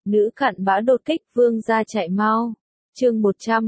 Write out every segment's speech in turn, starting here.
Nữ cặn bã đột kích vương gia chạy mau. Chương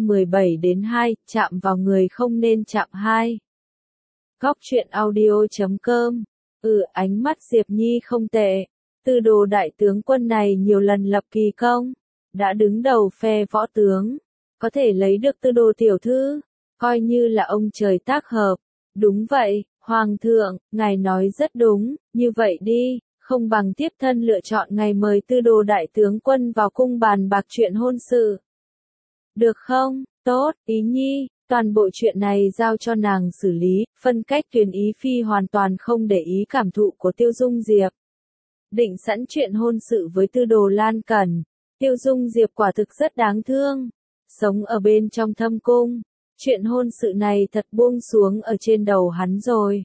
117-2, chạm vào người không nên chạm 2. Góc truyện audio.com. Ánh mắt Diệp Nhi không tệ. Tư đồ đại tướng quân này nhiều lần lập kỳ công, đã đứng đầu phe võ tướng, có thể lấy được tư đồ tiểu thư, coi như là ông trời tác hợp. Đúng vậy, Hoàng thượng, ngài nói rất đúng, như vậy đi, không bằng tiếp thân lựa chọn ngày mời tư đồ đại tướng quân vào cung bàn bạc chuyện hôn sự. Được không? Tốt, Ý Nhi, toàn bộ chuyện này giao cho nàng xử lý, phân cách Tuyền Ý Phi hoàn toàn không để ý cảm thụ của Tiêu Dung Diệp. Định sẵn chuyện hôn sự với tư đồ Lan Cẩn, Tiêu Dung Diệp quả thực rất đáng thương, sống ở bên trong thâm cung, chuyện hôn sự này thật buông xuống ở trên đầu hắn rồi.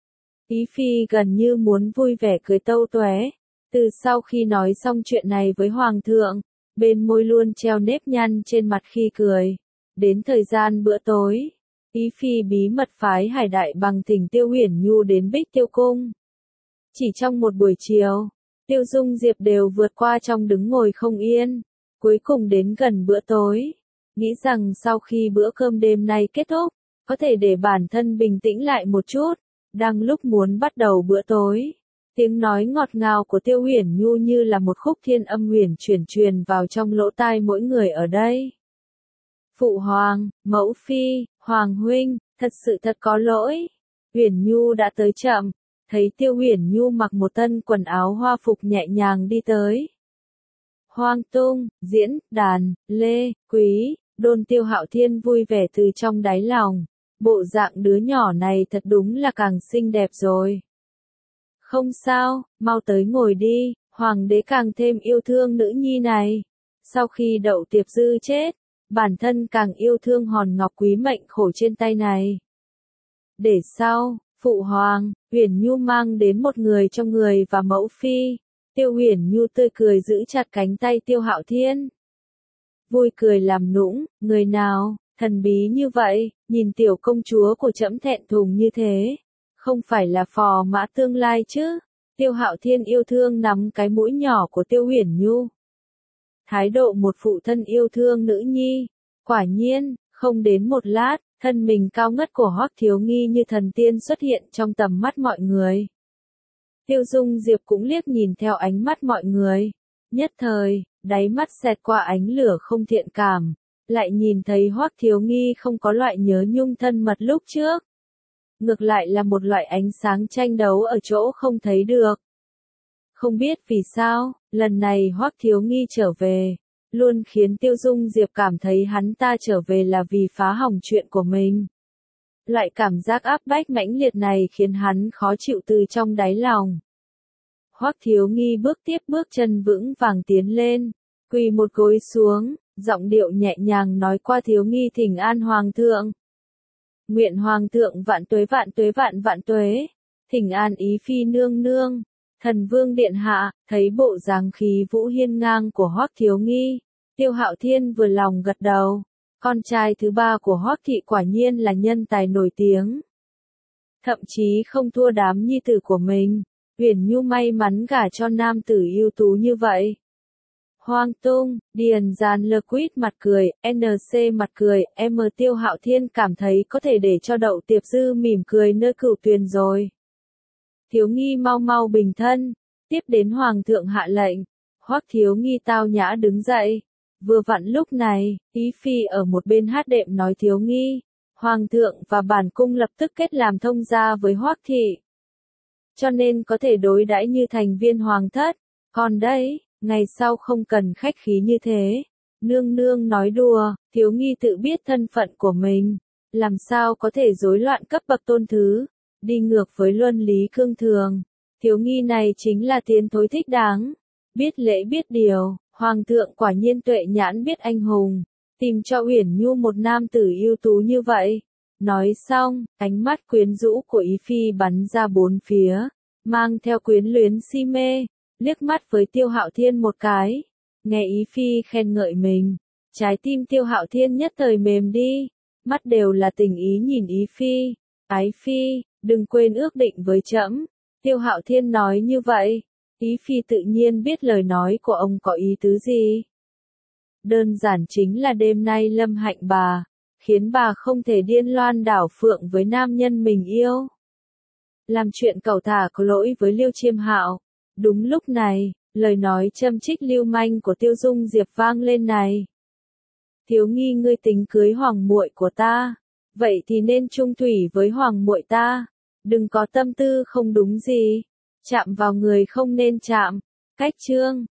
Ý Phi gần như muốn vui vẻ cười tâu toé, từ sau khi nói xong chuyện này với Hoàng thượng, bên môi luôn treo nếp nhăn trên mặt khi cười. Đến thời gian bữa tối, Ý Phi bí mật phái Hải Đại Bằng thỉnh Tiêu Huyền Nhu đến Bích Tiêu Cung. Chỉ trong một buổi chiều, Tiêu Dung Diệp đều vượt qua trong đứng ngồi không yên. Cuối cùng đến gần bữa tối, nghĩ rằng sau khi bữa cơm đêm nay kết thúc, có thể để bản thân bình tĩnh lại một chút. Đang lúc muốn bắt đầu bữa tối, tiếng nói ngọt ngào của Tiêu Huyền Nhu như là một khúc thiên âm huyền truyền vào trong lỗ tai mỗi người ở đây. Phụ hoàng, mẫu phi, hoàng huynh, thật có lỗi. Huyền Nhu đã tới chậm, thấy Tiêu Huyền Nhu mặc một thân quần áo hoa phục nhẹ nhàng đi tới. Hoang Tung, Diễn, Đàn, Lê, Quý, Đôn Tiêu Hạo Thiên vui vẻ từ trong đáy lòng. Bộ dạng đứa nhỏ này thật đúng là càng xinh đẹp rồi. Không sao, mau tới ngồi đi, hoàng đế càng thêm yêu thương nữ nhi này. Sau khi Đậu Tiệp Dư chết, bản thân càng yêu thương hòn ngọc quý mệnh khổ trên tay này. Để sau, phụ hoàng, Huyền Nhu mang đến một người trong người và mẫu phi. Tiêu Huyền Nhu tươi cười giữ chặt cánh tay Tiêu Hạo Thiên. Vui cười làm nũng, người nào, thần bí như vậy, nhìn tiểu công chúa của trẫm thẹn thùng như thế. Không phải là phò mã tương lai chứ? Tiêu Hạo Thiên yêu thương nắm cái mũi nhỏ của Tiêu Huyền Nhu. Thái độ một phụ thân yêu thương nữ nhi. Quả nhiên, không đến một lát, thân mình cao ngất của Hoắc Thiếu Nghi như thần tiên xuất hiện trong tầm mắt mọi người. Tiêu Dung Diệp cũng liếc nhìn theo ánh mắt mọi người. Nhất thời, đáy mắt xẹt qua ánh lửa không thiện cảm. Lại nhìn thấy Hoắc Thiếu Nghi không có loại nhớ nhung thân mật lúc trước. Ngược lại là một loại ánh sáng tranh đấu ở chỗ không thấy được. Không biết vì sao, lần này Hoắc Thiếu Nghi trở về, luôn khiến Tiêu Dung Diệp cảm thấy hắn ta trở về là vì phá hỏng chuyện của mình. Loại cảm giác áp bách mãnh liệt này khiến hắn khó chịu từ trong đáy lòng. Hoắc Thiếu Nghi bước chân vững vàng tiến lên, quỳ một gối xuống, giọng điệu nhẹ nhàng nói qua Thiếu Nghi thỉnh an hoàng thượng. Nguyện hoàng thượng vạn tuế, thỉnh an Ý Phi nương nương. Thần vương điện hạ, thấy bộ dáng khí vũ hiên ngang của Hoắc Thiếu Nghi, Tiêu Hạo Thiên vừa lòng gật đầu. Con trai thứ ba của Hoắc thị quả nhiên là nhân tài nổi tiếng. Thậm chí không thua đám nhi tử của mình. Huyền Nhu may mắn gả cho nam tử ưu tú như vậy. Hoang Tung, Điền Giàn Lơ Quýt mặt cười, NC mặt cười, Tiêu Hạo Thiên cảm thấy có thể để cho Đậu Tiệp Dư mỉm cười nơi Cửu Tuyền rồi. Thiếu Nghi mau bình thân, tiếp đến hoàng thượng hạ lệnh. Hoắc Thiếu Nghi tao nhã đứng dậy. Vừa vặn lúc này, Ý Phi ở một bên hát đệm nói Thiếu Nghi, hoàng thượng và bản cung lập tức kết làm thông gia với Hoắc thị. Cho nên có thể đối đãi như thành viên hoàng thất. Còn đấy, ngày sau không cần khách khí như thế. Nương nương nói đùa, Thiếu Nghi tự biết thân phận của mình, làm sao có thể rối loạn cấp bậc tôn thứ, đi ngược với luân lý cương thường. Thiếu Nghi này chính là tiến thối thích đáng, biết lễ biết điều. Hoàng thượng quả nhiên tuệ nhãn biết anh hùng, tìm cho Uyển Nhu một nam tử ưu tú như vậy. Nói xong, ánh mắt quyến rũ của Ý Phi bắn ra bốn phía, mang theo quyến luyến si mê, liếc mắt với Tiêu Hạo Thiên một cái. Nghe Ý Phi khen ngợi mình, trái tim Tiêu Hạo Thiên nhất thời mềm đi, mắt đều là tình ý nhìn Ý Phi. Ái Phi, đừng quên ước định với trẫm. Tiêu Hạo Thiên nói như vậy, Ý Phi tự nhiên biết lời nói của ông có ý tứ gì. Đơn giản chính là đêm nay Lâm Hạnh bà, khiến bà không thể điên loan đảo phượng với nam nhân mình yêu. Làm chuyện cẩu thả có lỗi với Liêu Chiêm Hạo. Đúng lúc này, lời nói châm chích lưu manh của Tiêu Dung Diệp vang lên này. Thiếu nghi ngươi tính cưới hoàng muội của ta, vậy thì nên chung thủy với hoàng muội ta, đừng có tâm tư không đúng gì, chạm vào người không nên chạm. Cách chương